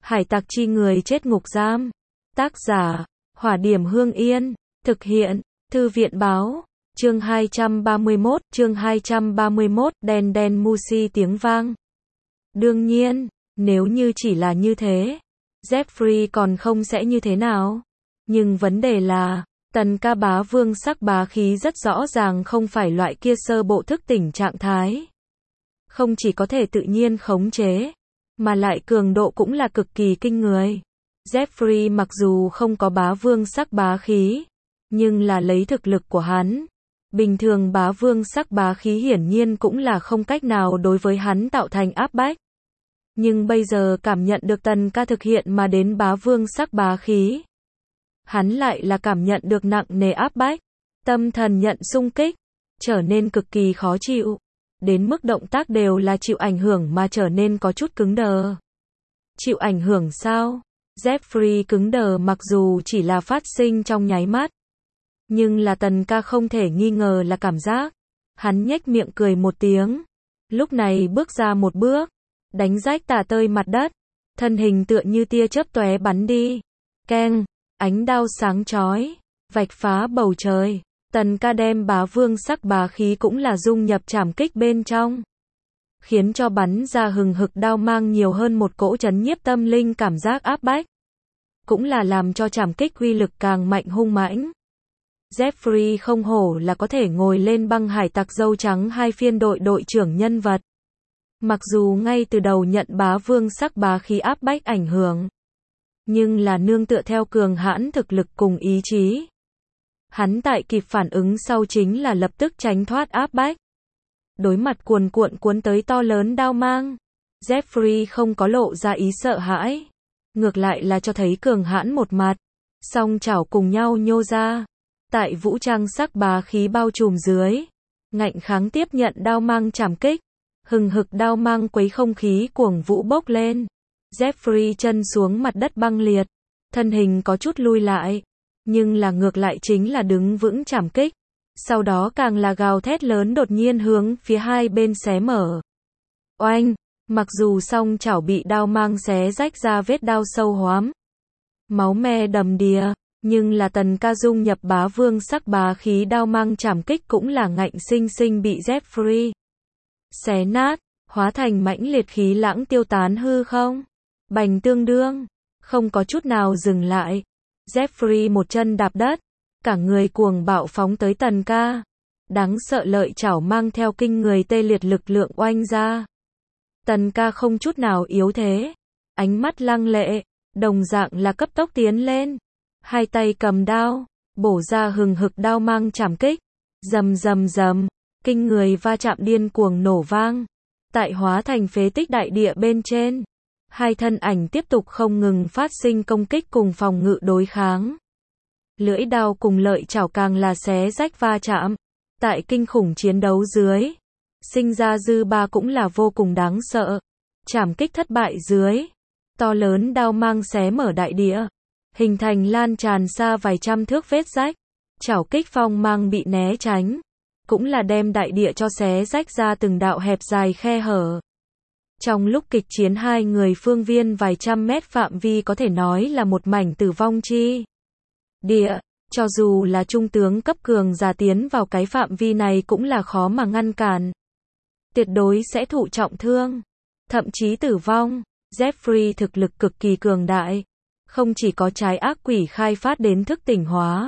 Hải tặc chi người chết ngục giam. Tác giả, Hỏa Điểm Hương Yên. Thực hiện, Thư viện Báo. Chương 231, đen đen Musi tiếng vang. Đương nhiên, nếu như chỉ là như thế, Jeffrey còn không sẽ như thế nào. Nhưng vấn đề là, Tần Ca bá vương sắc bá khí rất rõ ràng không phải loại kia sơ bộ thức tỉnh trạng thái. Không chỉ có thể tự nhiên khống chế, mà lại cường độ cũng là cực kỳ kinh người. Jeffrey mặc dù không có bá vương sắc bá khí, nhưng là lấy thực lực của hắn, bình thường bá vương sắc bá khí hiển nhiên cũng là không cách nào đối với hắn tạo thành áp bách. Nhưng bây giờ cảm nhận được Tần Ca thực hiện mà đến bá vương sắc bá khí, hắn lại là cảm nhận được nặng nề áp bách, tâm thần nhận xung kích, trở nên cực kỳ khó chịu, đến mức động tác đều là chịu ảnh hưởng mà trở nên có chút cứng đờ. Chịu ảnh hưởng sao? Jeffrey cứng đờ mặc dù chỉ là phát sinh trong nháy mắt, nhưng là Tần Ca không thể nghi ngờ là cảm giác. Hắn nhếch miệng cười một tiếng, lúc này bước ra một bước, đánh rách tả tơi mặt đất, thân hình tựa như tia chớp tóe bắn đi. Keng, ánh đao sáng chói, vạch phá bầu trời. Tần Ca đem bá vương sắc bá khí cũng là dung nhập trảm kích bên trong, khiến cho bắn ra hừng hực đao mang nhiều hơn một cỗ chấn nhiếp tâm linh cảm giác áp bách, cũng là làm cho trảm kích uy lực càng mạnh hung mãnh. Jeffrey không hổ là có thể ngồi lên băng hải tặc dâu trắng hai phiên đội trưởng nhân vật. Mặc dù ngay từ đầu nhận bá vương sắc bá khí áp bách ảnh hưởng, nhưng là nương tựa theo cường hãn thực lực cùng ý chí, hắn tại kịp phản ứng sau chính là lập tức tránh thoát áp bách. Đối mặt cuồn cuộn cuốn tới to lớn đao mang, Jeffrey không có lộ ra ý sợ hãi, ngược lại là cho thấy cường hãn một mặt, song chảo cùng nhau nhô ra, tại vũ trang sắc bá khí bao trùm dưới, ngạnh kháng tiếp nhận đao mang trảm kích, hừng hực đao mang quấy không khí cuồng vũ bốc lên. Jeffrey chân xuống mặt đất băng liệt, thân hình có chút lui lại, nhưng là ngược lại chính là đứng vững trảm kích, sau đó càng là gào thét lớn đột nhiên hướng phía hai bên xé mở. Oanh, mặc dù song chảo bị đao mang xé rách ra vết đao sâu hoắm, máu me đầm đìa, nhưng là Tần Ca dung nhập bá vương sắc bá khí đao mang trảm kích cũng là ngạnh sinh sinh bị Jeffrey xé nát, hóa thành mãnh liệt khí lãng tiêu tán hư không. Bành tương đương, không có chút nào dừng lại. Jeffrey một chân đạp đất, cả người cuồng bạo phóng tới Tần Ca. Đáng sợ lợi chảo mang theo kinh người tê liệt lực lượng oanh ra. Tần Ca không chút nào yếu thế, ánh mắt lăng lệ, đồng dạng là cấp tốc tiến lên. Hai tay cầm đao, bổ ra hừng hực đao mang trảm kích. Rầm rầm rầm, kinh người va chạm điên cuồng nổ vang. Tại hóa thành phế tích đại địa bên trên, hai thân ảnh tiếp tục không ngừng phát sinh công kích cùng phòng ngự đối kháng. Lưỡi đao cùng lợi chảo càng là xé rách va chạm. Tại kinh khủng chiến đấu dưới, sinh ra dư ba cũng là vô cùng đáng sợ. Trảm kích thất bại dưới, to lớn đao mang xé mở đại địa, hình thành lan tràn xa vài trăm thước vết rách. Chảo kích phong mang bị né tránh, cũng là đem đại địa cho xé rách ra từng đạo hẹp dài khe hở. Trong lúc kịch chiến hai người phương viên vài trăm mét phạm vi có thể nói là một mảnh tử vong chi địa, cho dù là trung tướng cấp cường giả tiến vào cái phạm vi này cũng là khó mà ngăn cản. Tuyệt đối sẽ thụ trọng thương, thậm chí tử vong. Jeffrey thực lực cực kỳ cường đại, không chỉ có trái ác quỷ khai phát đến thức tỉnh hóa,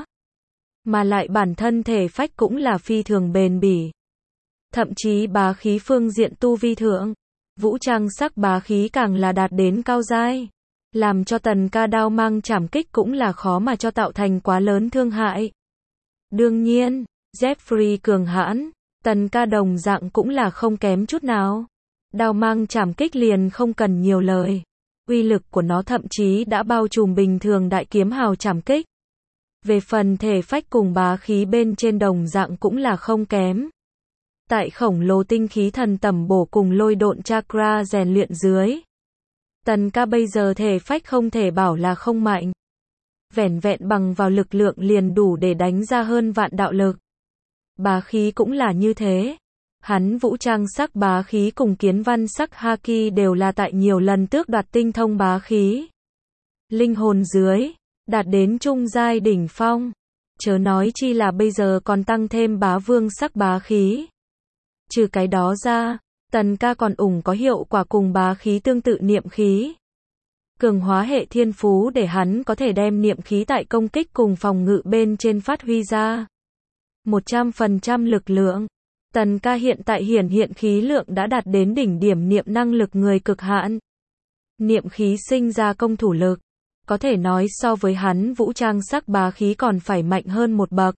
mà lại bản thân thể phách cũng là phi thường bền bỉ. Thậm chí bá khí phương diện tu vi thượng, vũ trang sắc bá khí càng là đạt đến cao giai, làm cho Tần Ca đao mang trảm kích cũng là khó mà cho tạo thành quá lớn thương hại. Đương nhiên, Jeffrey cường hãn, Tần Ca đồng dạng cũng là không kém chút nào. Đao mang trảm kích liền không cần nhiều lời, uy lực của nó thậm chí đã bao trùm bình thường đại kiếm hào trảm kích. Về phần thể phách cùng bá khí bên trên đồng dạng cũng là không kém. Tại khổng lồ tinh khí thần tầm bổ cùng lôi độn chakra rèn luyện dưới, Tần Ca bây giờ thể phách không thể bảo là không mạnh. Vẻn vẹn bằng vào lực lượng liền đủ để đánh ra hơn vạn đạo lực. Bá khí cũng là như thế. Hắn vũ trang sắc bá khí cùng kiến văn sắc haki đều là tại nhiều lần tước đoạt tinh thông bá khí. Linh hồn dưới, đạt đến trung giai đỉnh phong. Chớ nói chi là bây giờ còn tăng thêm bá vương sắc bá khí. Trừ cái đó ra, Tần ca còn có hiệu quả cùng bá khí tương tự niệm khí. Cường hóa hệ thiên phú để hắn có thể đem niệm khí tại công kích cùng phòng ngự bên trên phát huy ra. 100% lực lượng. Tần ca hiện tại hiện khí lượng đã đạt đến đỉnh điểm niệm năng lực người cực hạn. Niệm khí sinh ra công thủ lực. Có thể nói so với hắn vũ trang sắc bá khí còn phải mạnh hơn một bậc.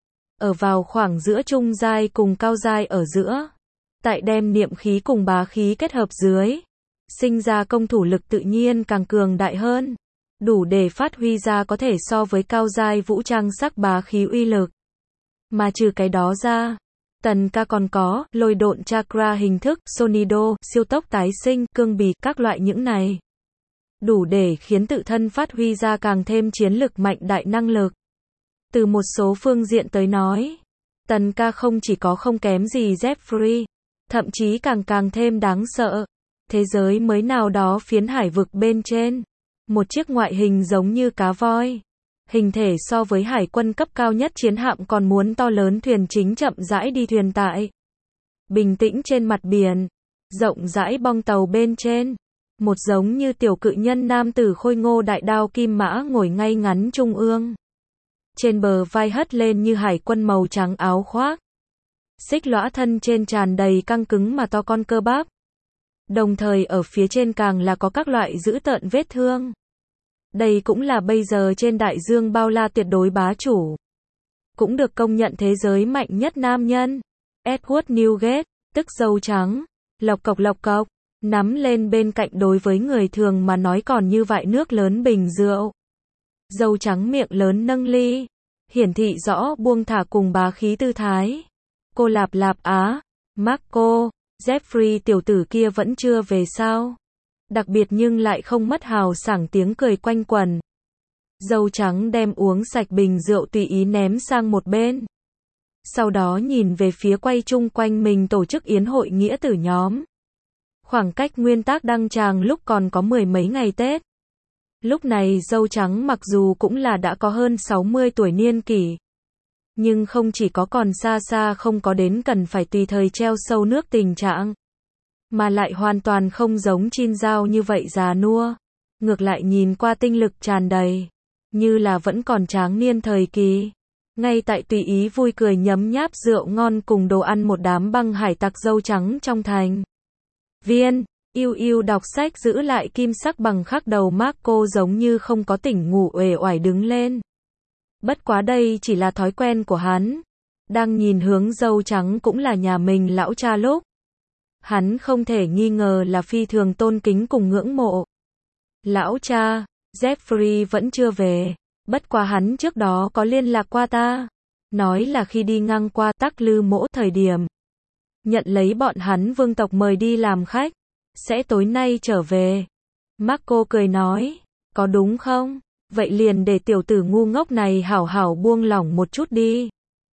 Ở vào khoảng giữa trung giai cùng cao giai ở giữa. Tại đem niệm khí cùng bá khí kết hợp dưới. Sinh ra công thủ lực tự nhiên càng cường đại hơn. Đủ để phát huy ra có thể so với cao giai vũ trang sắc bá khí uy lực. Mà trừ cái đó ra, Tần ca còn có lôi độn chakra hình thức, Sonido, siêu tốc tái sinh, cương bì, các loại những này. Đủ để khiến tự thân phát huy ra càng thêm chiến lực mạnh đại năng lực. Từ một số phương diện tới nói, Tần ca không chỉ có không kém gì Jeffrey, thậm chí càng thêm đáng sợ. Thế giới mới nào đó phiến hải vực bên trên, một chiếc ngoại hình giống như cá voi. Hình thể so với hải quân cấp cao nhất chiến hạm còn muốn to lớn thuyền chính chậm rãi đi thuyền tại. Bình tĩnh trên mặt biển, rộng rãi bong tàu bên trên. Một giống như tiểu cự nhân nam tử khôi ngô đại đao kim mã ngồi ngay ngắn trung ương. Trên bờ vai hất lên như hải quân màu trắng áo khoác. Xích lõa thân trên tràn đầy căng cứng mà to con cơ bắp. Đồng thời ở phía trên càng là có các loại dữ tợn vết thương. Đây cũng là bây giờ trên đại dương bao la tuyệt đối bá chủ. Cũng được công nhận thế giới mạnh nhất nam nhân. Edward Newgate, tức dâu trắng. Lộc cộc, nắm lên bên cạnh đối với người thường mà nói còn như vại nước lớn bình rượu. Dâu trắng miệng lớn nâng ly. Hiển thị rõ buông thả cùng bá khí tư thái. Cô lạp á. Marco, Jeffrey tiểu tử kia vẫn chưa về sao? Đặc biệt nhưng lại không mất hào sảng tiếng cười quanh quẩn. Dâu trắng đem uống sạch bình rượu tùy ý ném sang một bên. Sau đó nhìn về phía quay chung quanh mình tổ chức yến hội nghĩa tử nhóm. Khoảng cách nguyên tác đăng tràng lúc còn có 10 mấy ngày Tết. Lúc này dâu trắng mặc dù cũng là đã có hơn 60 tuổi niên kỷ. Nhưng không chỉ có còn xa không có đến cần phải tùy thời treo sâu nước tình trạng. Mà lại hoàn toàn không giống Chin Giao như vậy già nua. Ngược lại nhìn qua tinh lực tràn đầy. Như là vẫn còn tráng niên thời kỳ. Ngay tại tùy ý vui cười nhấm nháp rượu ngon cùng đồ ăn một đám băng hải tặc dâu trắng trong thành. Viên, yêu đọc sách giữ lại kim sắc bằng khắc đầu Marco giống như không có tỉnh ngủ uể oải đứng lên. Bất quá đây chỉ là thói quen của hắn. Đang nhìn hướng dâu trắng cũng là nhà mình lão cha lúc. Hắn không thể nghi ngờ là phi thường tôn kính cùng ngưỡng mộ. Lão cha, Jeffrey vẫn chưa về. Bất quá hắn trước đó có liên lạc qua ta. Nói là khi đi ngang qua Tắc Lư Mỗ thời điểm. Nhận lấy bọn hắn vương tộc mời đi làm khách. Sẽ tối nay trở về. Marco cười nói. Có đúng không? Vậy liền để tiểu tử ngu ngốc này hảo hảo buông lỏng một chút đi.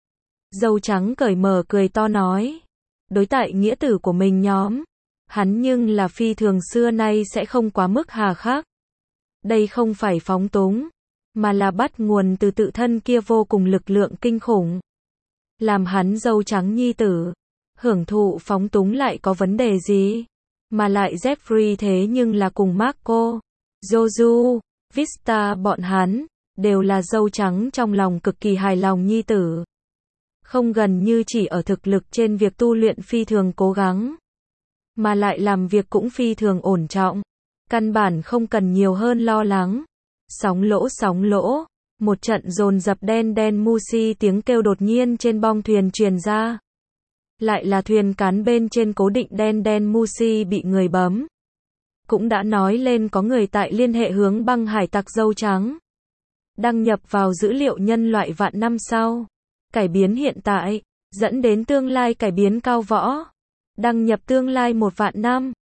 Dâu trắng cởi mở cười to nói. Đối tại nghĩa tử của mình nhóm. Hắn nhưng là phi thường xưa nay sẽ không quá mức hà khắc. Đây không phải phóng túng. Mà là bắt nguồn từ tự thân kia vô cùng lực lượng kinh khủng. Làm hắn dâu trắng nhi tử. Hưởng thụ phóng túng lại có vấn đề gì? Mà lại Jeffrey thế nhưng là cùng Marco, Joju, Vista bọn hắn, đều là dâu trắng trong lòng cực kỳ hài lòng nhi tử. Không gần như chỉ ở thực lực trên việc tu luyện phi thường cố gắng. Mà lại làm việc cũng phi thường ổn trọng. Căn bản không cần nhiều hơn lo lắng. Sóng lỗ, một trận dồn dập đen musi tiếng kêu đột nhiên trên bong thuyền truyền ra. Lại là thuyền cán bên trên cố định đen musi bị người bấm. Cũng đã nói lên có người tại liên hệ hướng băng hải tặc dâu trắng. Đăng nhập vào dữ liệu nhân loại vạn năm sau. Cải biến hiện tại, dẫn đến tương lai cải biến cao võ. Đăng nhập tương lai 1 vạn năm.